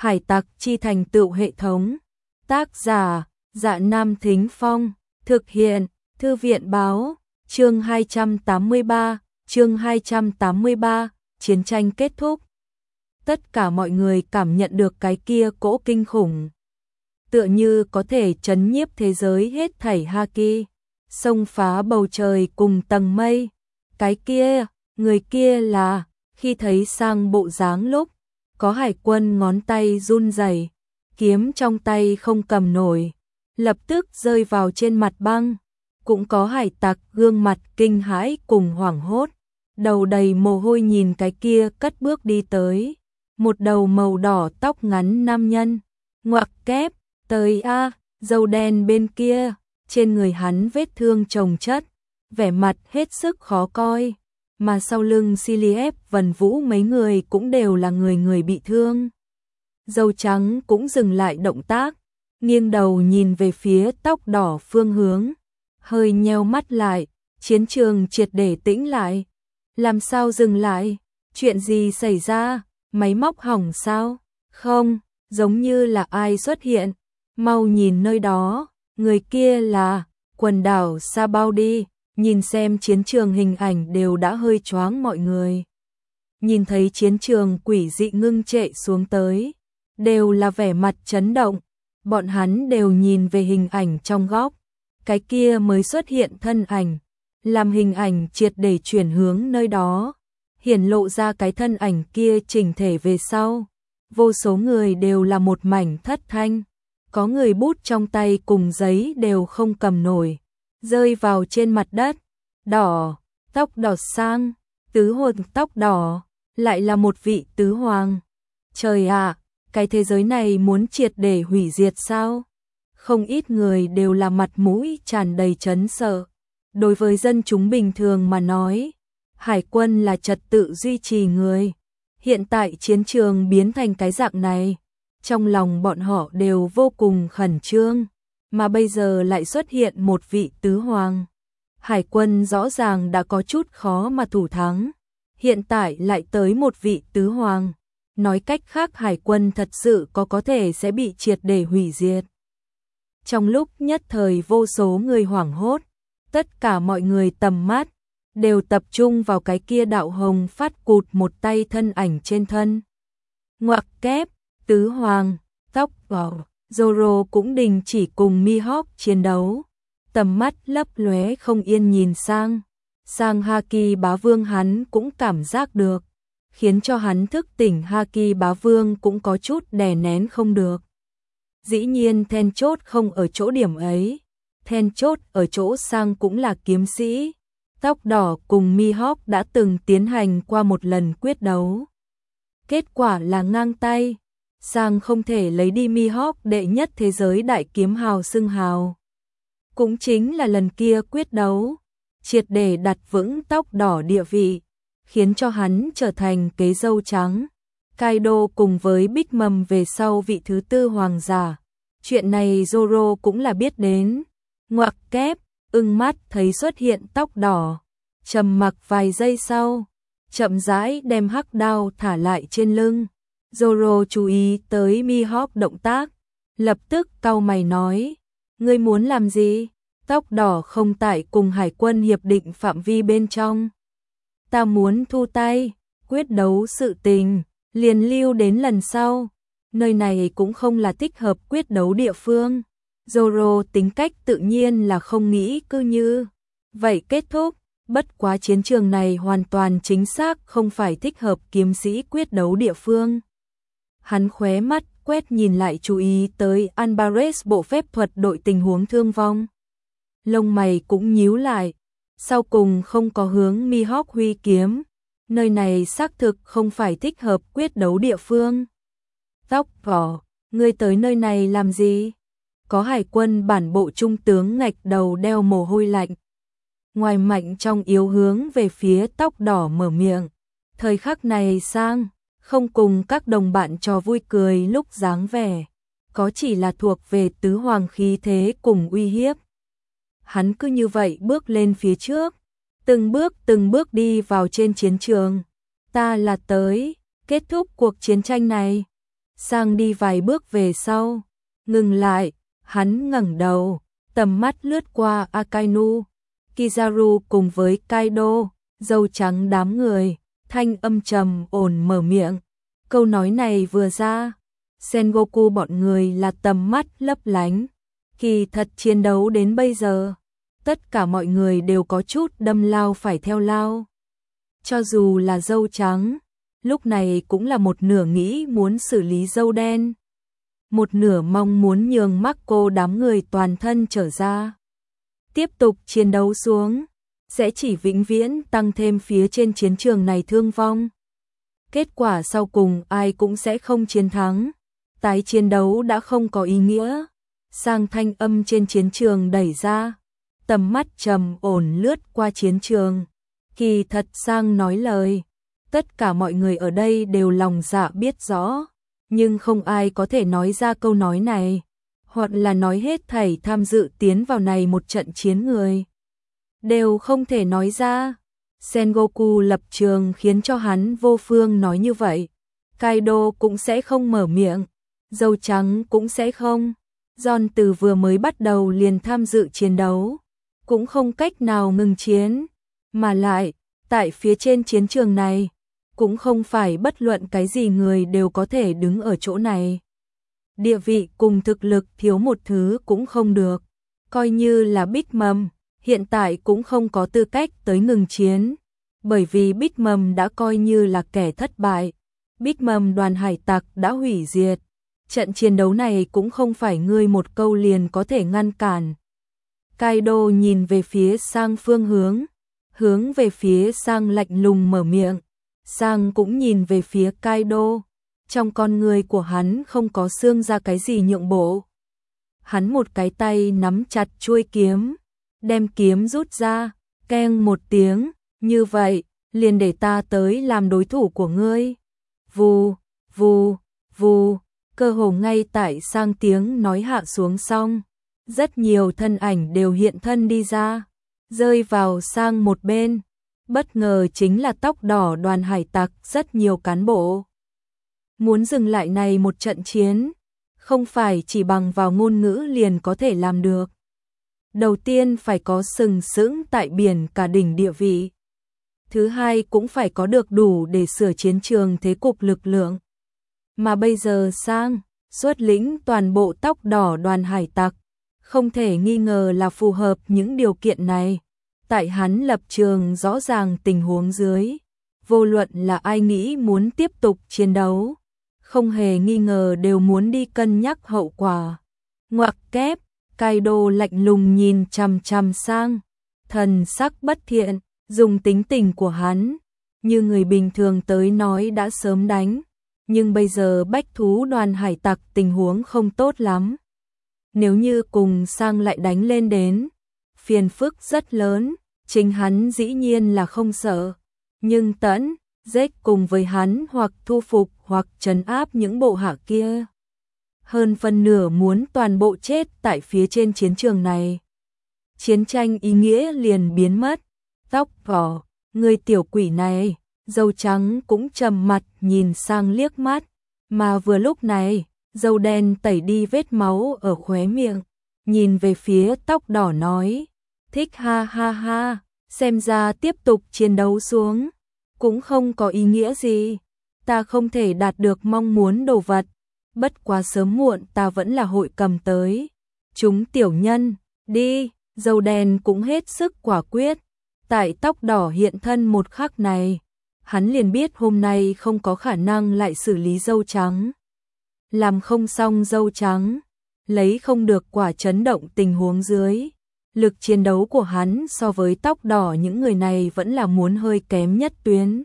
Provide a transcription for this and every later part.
Hải tặc chi thành tựu hệ thống. Tác giả: Dạ Nam Thính Phong. Thực hiện: Thư viện báo. Chương 283, chiến tranh kết thúc. Tất cả mọi người cảm nhận được cái kia cỗ kinh khủng, tựa như có thể chấn nhiếp thế giới hết thảy haki, xông phá bầu trời cùng tầng mây. Cái kia, người kia là, khi thấy Sang bộ dáng lúc, có hải quân ngón tay run rẩy, kiếm trong tay không cầm nổi, lập tức rơi vào trên mặt băng. Cũng có hải tặc gương mặt kinh hãi cùng hoảng hốt, đầu đầy mồ hôi nhìn cái kia cất bước đi tới. Một đầu màu đỏ tóc ngắn nam nhân, ngoặc kép, tới a, râu đen bên kia, trên người hắn vết thương chồng chất, vẻ mặt hết sức khó coi, mà sau lưng Siliep Vân Vũ mấy người cũng đều là người bị thương. Dâu trắng cũng dừng lại động tác, nghiêng đầu nhìn về phía tóc đỏ phương hướng, hơi nheo mắt lại, chiến trường triệt để tĩnh lại. Làm sao dừng lại? Chuyện gì xảy ra? Máy móc hỏng sao? Không, giống như là ai xuất hiện. Mau nhìn nơi đó, người kia là quần đảo Sa Bao đi, nhìn xem chiến trường hình ảnh đều đã hơi choáng mọi người. Nhìn thấy chiến trường quỷ dị ngưng trệ xuống tới, đều là vẻ mặt chấn động, bọn hắn đều nhìn về hình ảnh trong góc, cái kia mới xuất hiện thân ảnh, làm hình ảnh triệt để chuyển hướng nơi đó. Hiển lộ ra cái thân ảnh kia chỉnh thể về sau, vô số người đều là một mảnh thất thanh, có người bút trong tay cùng giấy đều không cầm nổi, rơi vào trên mặt đất. Đỏ, tóc đỏ Sang, tứ hồn tóc đỏ, lại là một vị tứ hoàng. Trời ạ, cái thế giới này muốn triệt để hủy diệt sao? Không ít người đều là mặt mũi tràn đầy chấn sợ. Đối với dân chúng bình thường mà nói, hải quân là trật tự duy trì người. Hiện tại chiến trường biến thành cái dạng này, trong lòng bọn họ đều vô cùng khẩn trương, mà bây giờ lại xuất hiện một vị tứ hoàng. Hải quân rõ ràng đã có chút khó mà thủ thắng, hiện tại lại tới một vị tứ hoàng. Nói cách khác hải quân thật sự có thể sẽ bị triệt để hủy diệt. Trong lúc nhất thời vô số người hoảng hốt, tất cả mọi người tầm mắt đều tập trung vào cái kia đạo hồng phát cụt một tay thân ảnh trên thân. Ngoặc kép, tứ hoàng, tóc đỏ, Zoro cũng đình chỉ cùng Mihawk chiến đấu, tầm mắt lấp lóe không yên nhìn sang Haki bá vương hắn cũng cảm giác được, khiến cho hắn thức tỉnh Haki bá vương cũng có chút đè nén không được. Dĩ nhiên then chốt không ở chỗ điểm ấy, then chốt ở chỗ Sang cũng là kiếm sĩ. Tóc đỏ cùng Mihawk đã từng tiến hành qua một lần quyết đấu. Kết quả là ngang tay, Sang không thể lấy đi Mihawk đệ nhất thế giới đại kiếm hào xưng hào. Cũng chính là lần kia quyết đấu, triệt để đặt vững tóc đỏ địa vị, khiến cho hắn trở thành kế dâu trắng. Kaido cùng với Big Mom về sau vị thứ tư hoàng giả. Chuyện này Zoro cũng là biết đến. Ngoặc kép, ưng mắt thấy xuất hiện tóc đỏ, trầm mặc vài giây sau, chậm rãi đem hắc đao thả lại trên lưng. Zoro chú ý tới Mihawk động tác, lập tức cau mày nói, ngươi muốn làm gì? Tóc đỏ không tại cùng hải quân hiệp định phạm vi bên trong. Ta muốn thu tay, quyết đấu sự tình, liền lưu đến lần sau. Nơi này cũng không là thích hợp quyết đấu địa phương. Zoro tính cách tự nhiên là không nghĩ cứ như vậy kết thúc, bất quá chiến trường này hoàn toàn chính xác không phải thích hợp kiếm sĩ quyết đấu địa phương. Hắn khóe mắt quét nhìn lại chú ý tới Alvarez bộ phép thuật đội tình huống thương vong. Lông mày cũng nhíu lại, sau cùng không có hướng Mihawk huy kiếm, nơi này xác thực không phải thích hợp quyết đấu địa phương. Tóc đỏ, ngươi tới nơi này làm gì? Có hải quân bản bộ trung tướng ngạch đầu đeo mồ hôi lạnh. Ngoài mạnh trong yếu hướng về phía tóc đỏ mở miệng. Thời khắc này Sang, không cùng các đồng bạn trò vui cười lúc dáng vẻ, có chỉ là thuộc về tứ hoàng khí thế cùng uy hiếp. Hắn cứ như vậy bước lên phía trước, từng bước đi vào trên chiến trường. Ta là tới, kết thúc cuộc chiến tranh này. Sang đi vài bước về sau, ngừng lại, hắn ngẩng đầu, tầm mắt lướt qua Akainu, Kizaru cùng với Kaido, dâu trắng đám người, thanh âm trầm ổn mở miệng. Câu nói này vừa ra, Sengoku bọn người là tầm mắt lấp lánh. Kỳ thật chiến đấu đến bây giờ, tất cả mọi người đều có chút đâm lao phải theo lao. Cho dù là dâu trắng, lúc này cũng là một nửa nghĩ muốn xử lý dâu đen, một nửa mong muốn nhường Marco đám người toàn thân trở ra. Tiếp tục chiến đấu xuống, sẽ chỉ vĩnh viễn tăng thêm phía trên chiến trường này thương vong. Kết quả sau cùng ai cũng sẽ không chiến thắng, tái chiến đấu đã không có ý nghĩa. Sang thanh âm trên chiến trường đẩy ra, tầm mắt trầm ổn lướt qua chiến trường. Kỳ thật Sang nói lời, tất cả mọi người ở đây đều lòng dạ biết rõ, nhưng không ai có thể nói ra câu nói này, hoặc là nói hết thảy tham dự tiến vào này một trận chiến người đều không thể nói ra. Sengoku lập trường khiến cho hắn vô phương nói như vậy. Kaido cũng sẽ không mở miệng, dâu trắng cũng sẽ không. John từ vừa mới bắt đầu liền tham dự chiến đấu, cũng không cách nào ngừng chiến, mà lại, tại phía trên chiến trường này, cũng không phải bất luận cái gì người đều có thể đứng ở chỗ này. Địa vị cùng thực lực thiếu một thứ cũng không được, coi như là Big Mom, hiện tại cũng không có tư cách tới ngừng chiến, bởi vì Big Mom đã coi như là kẻ thất bại. Big Mom đoàn hải tặc đã hủy diệt. Trận chiến đấu này cũng không phải ngươi một câu liền có thể ngăn cản. Kaido nhìn về phía Sang phương hướng về phía Sang lạnh lùng mở miệng. Sang cũng nhìn về phía Kaido, trong con người của hắn không có xương ra cái gì nhượng bộ. Hắn một cái tay nắm chặt chuôi kiếm, đem kiếm rút ra, keng một tiếng, như vậy, liền để ta tới làm đối thủ của ngươi. Vù, vù, vù. Cơ hồ ngay tại Sang tiếng nói hạ xuống xong, rất nhiều thân ảnh đều hiện thân đi ra, rơi vào Sang một bên. Bất ngờ chính là tóc đỏ đoàn hải tặc rất nhiều cán bộ. Muốn dừng lại này một trận chiến, không phải chỉ bằng vào ngôn ngữ liền có thể làm được. Đầu tiên phải có sừng sững tại biển cả đỉnh địa vị. Thứ hai cũng phải có được đủ để sửa chiến trường thế cục lực lượng. Mà bây giờ Sang, xuất lĩnh toàn bộ tóc đỏ đoàn hải tặc, không thể nghi ngờ là phù hợp những điều kiện này. Tại hắn lập trường rõ ràng tình huống dưới, vô luận là ai nghĩ muốn tiếp tục chiến đấu, không hề nghi ngờ đều muốn đi cân nhắc hậu quả. Ngoặc kép, Kaido lạnh lùng nhìn chằm chằm Sang, thần sắc bất thiện, dùng tính tình của hắn, như người bình thường tới nói đã sớm đánh. Nhưng bây giờ bách thú đoàn hải tặc tình huống không tốt lắm. Nếu như cùng Sang lại đánh lên đến, phiền phức rất lớn, chính hắn dĩ nhiên là không sợ. Nhưng tẫn, giết cùng với hắn hoặc thu phục hoặc trấn áp những bộ hạ kia. Hơn phân nửa muốn toàn bộ chết tại phía trên chiến trường này. Chiến tranh ý nghĩa liền biến mất. Tóc đỏ, người tiểu quỷ này. Dâu trắng cũng trầm mặt nhìn Sang liếc mắt, mà vừa lúc này, dâu đen tẩy đi vết máu ở khóe miệng, nhìn về phía tóc đỏ nói, thích ha ha ha, xem ra tiếp tục chiến đấu xuống, cũng không có ý nghĩa gì, ta không thể đạt được mong muốn đồ vật, bất quá sớm muộn ta vẫn là hội cầm tới. Chúng tiểu nhân, đi, dâu đen cũng hết sức quả quyết, tại tóc đỏ hiện thân một khắc này. Hắn liền biết hôm nay không có khả năng lại xử lý dâu trắng. Làm không xong dâu trắng, lấy không được quả chấn động tình huống dưới. Lực chiến đấu của hắn so với tóc đỏ những người này vẫn là muốn hơi kém nhất tuyến.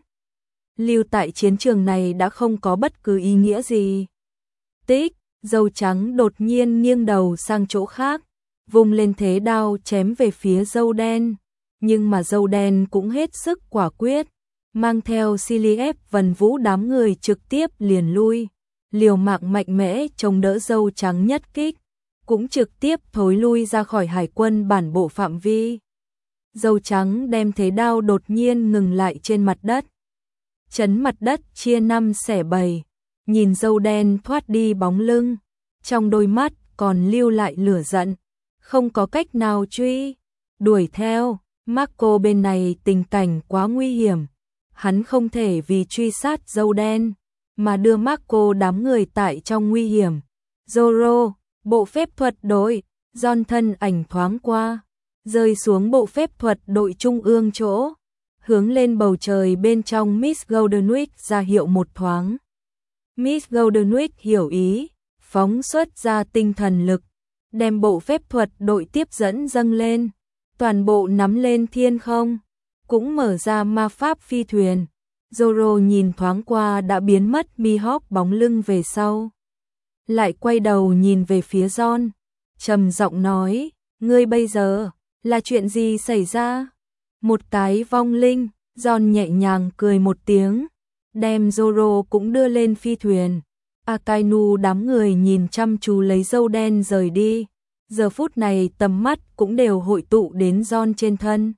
Lưu tại chiến trường này đã không có bất cứ ý nghĩa gì. Tích, dâu trắng đột nhiên nghiêng đầu sang chỗ khác, vung lên thế đao chém về phía dâu đen. Nhưng mà dâu đen cũng hết sức quả quyết. Mang theo Siliep Vân Vũ đám người trực tiếp liền lui, liều mạng mạnh mẽ chống đỡ dâu trắng nhất kích, cũng trực tiếp thối lui ra khỏi hải quân bản bộ phạm vi. Dâu trắng đem thế đao đột nhiên ngừng lại trên mặt đất, chấn mặt đất chia năm xẻ bảy, nhìn dâu đen thoát đi bóng lưng, trong đôi mắt còn lưu lại lửa giận, không có cách nào đuổi theo. Marco bên này tình cảnh quá nguy hiểm, hắn không thể vì truy sát dâu đen mà đưa Marco đám người tại trong nguy hiểm. Zoro, bộ phép thuật đội, John thân ảnh thoáng qua, rơi xuống bộ phép thuật đội trung ương chỗ, hướng lên bầu trời bên trong. Miss Goldenwick ra hiệu một thoáng. Miss Goldenwick hiểu ý, phóng xuất ra tinh thần lực, đem bộ phép thuật đội tiếp dẫn dâng lên, toàn bộ nắm lên thiên không, cũng mở ra ma pháp phi thuyền. Zoro nhìn thoáng qua đã biến mất Mihawk bóng lưng về sau, lại quay đầu nhìn về phía John, trầm giọng nói, ngươi bây giờ, là chuyện gì xảy ra? Một cái vong linh. John nhẹ nhàng cười một tiếng, đem Zoro cũng đưa lên phi thuyền. Akainu đám người nhìn chăm chú lấy dâu đen rời đi, giờ phút này tầm mắt cũng đều hội tụ đến John trên thân.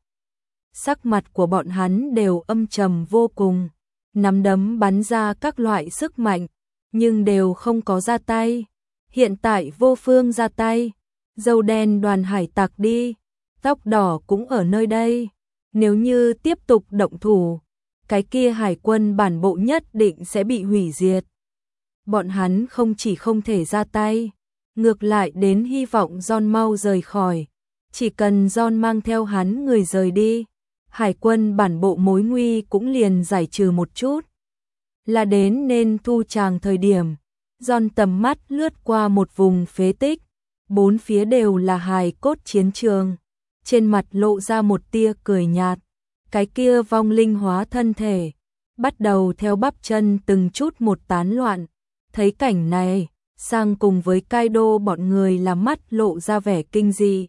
Sắc mặt của bọn hắn đều âm trầm vô cùng, nắm đấm bắn ra các loại sức mạnh, nhưng đều không có ra tay. Hiện tại vô phương ra tay, dâu đen đoàn hải tặc đi, tóc đỏ cũng ở nơi đây. Nếu như tiếp tục động thủ, cái kia hải quân bản bộ nhất định sẽ bị hủy diệt. Bọn hắn không chỉ không thể ra tay, ngược lại đến hy vọng John mau rời khỏi. Chỉ cần John mang theo hắn người rời đi, hải quân bản bộ mối nguy cũng liền giải trừ một chút. Là đến nên thu tràng thời điểm, John tầm mắt lướt qua một vùng phế tích, bốn phía đều là hài cốt chiến trường. Trên mặt lộ ra một tia cười nhạt, cái kia vong linh hóa thân thể, bắt đầu theo bắp chân từng chút một tán loạn. Thấy cảnh này, sang cùng với Kaido bọn người là mắt lộ ra vẻ kinh dị.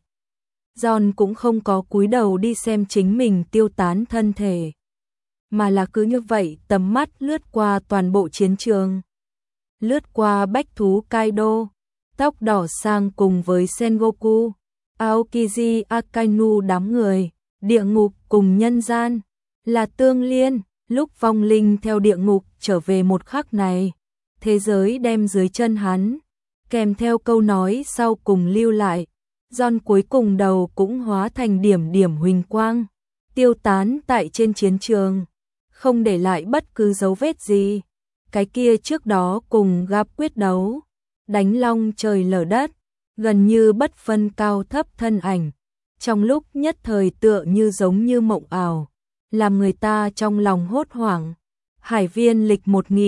John cũng không có cúi đầu đi xem chính mình tiêu tán thân thể, mà là cứ như vậy tầm mắt lướt qua toàn bộ chiến trường. Lướt qua bách thú Kaido, tóc đỏ sang cùng với Sengoku, Aokiji, Akainu đám người, địa ngục cùng nhân gian, là tương liên. Lúc vong linh theo địa ngục trở về một khắc này, thế giới đem dưới chân hắn, kèm theo câu nói sau cùng lưu lại, John cuối cùng đầu cũng hóa thành điểm điểm huỳnh quang, tiêu tán tại trên chiến trường, không để lại bất cứ dấu vết gì. Cái kia trước đó cùng gặp quyết đấu, đánh long trời lở đất, gần như bất phân cao thấp thân ảnh, trong lúc nhất thời tựa như giống như mộng ảo, làm người ta trong lòng hốt hoảng. Hải viên lịch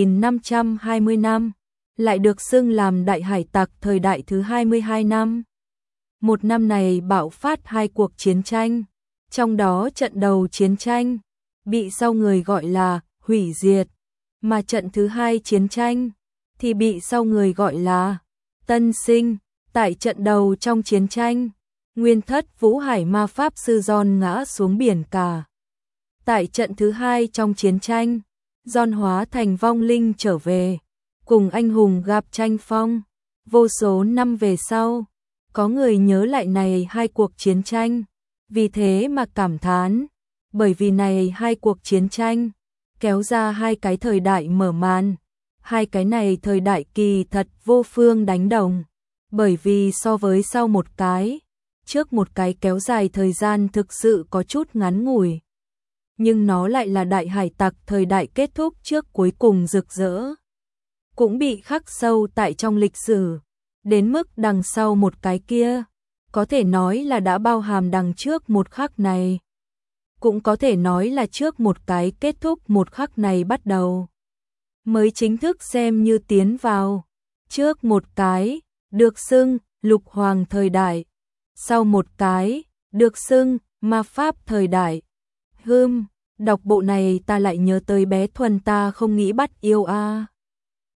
1520 năm, lại được xưng làm đại hải tặc thời đại thứ 22 năm. Một năm này bạo phát hai cuộc chiến tranh, trong đó trận đầu chiến tranh bị sau người gọi là hủy diệt, mà trận thứ hai chiến tranh thì bị sau người gọi là tân sinh. Tại trận đầu trong chiến tranh, nguyên thất Vũ Hải ma pháp sư John ngã xuống biển cả. Tại trận thứ hai trong chiến tranh, John hóa thành vong linh trở về, cùng anh hùng gặp tranh phong. Vô số năm về sau, có người nhớ lại này hai cuộc chiến tranh, vì thế mà cảm thán, bởi vì này hai cuộc chiến tranh kéo ra hai cái thời đại mở màn. Hai cái này thời đại kỳ thật vô phương đánh đồng, bởi vì so với sau một cái, trước một cái kéo dài thời gian thực sự có chút ngắn ngủi. Nhưng nó lại là đại hải tặc thời đại kết thúc trước cuối cùng rực rỡ, cũng bị khắc sâu tại trong lịch sử, đến mức đằng sau một cái kia, có thể nói là đã bao hàm đằng trước một khắc này. Cũng có thể nói là trước một cái kết thúc một khắc này bắt đầu, mới chính thức xem như tiến vào. Trước một cái, được xưng lục hoàng thời đại, sau một cái, được xưng ma pháp thời đại. Đọc bộ này ta lại nhớ tới bé Thuần ta không nghĩ bắt yêu a.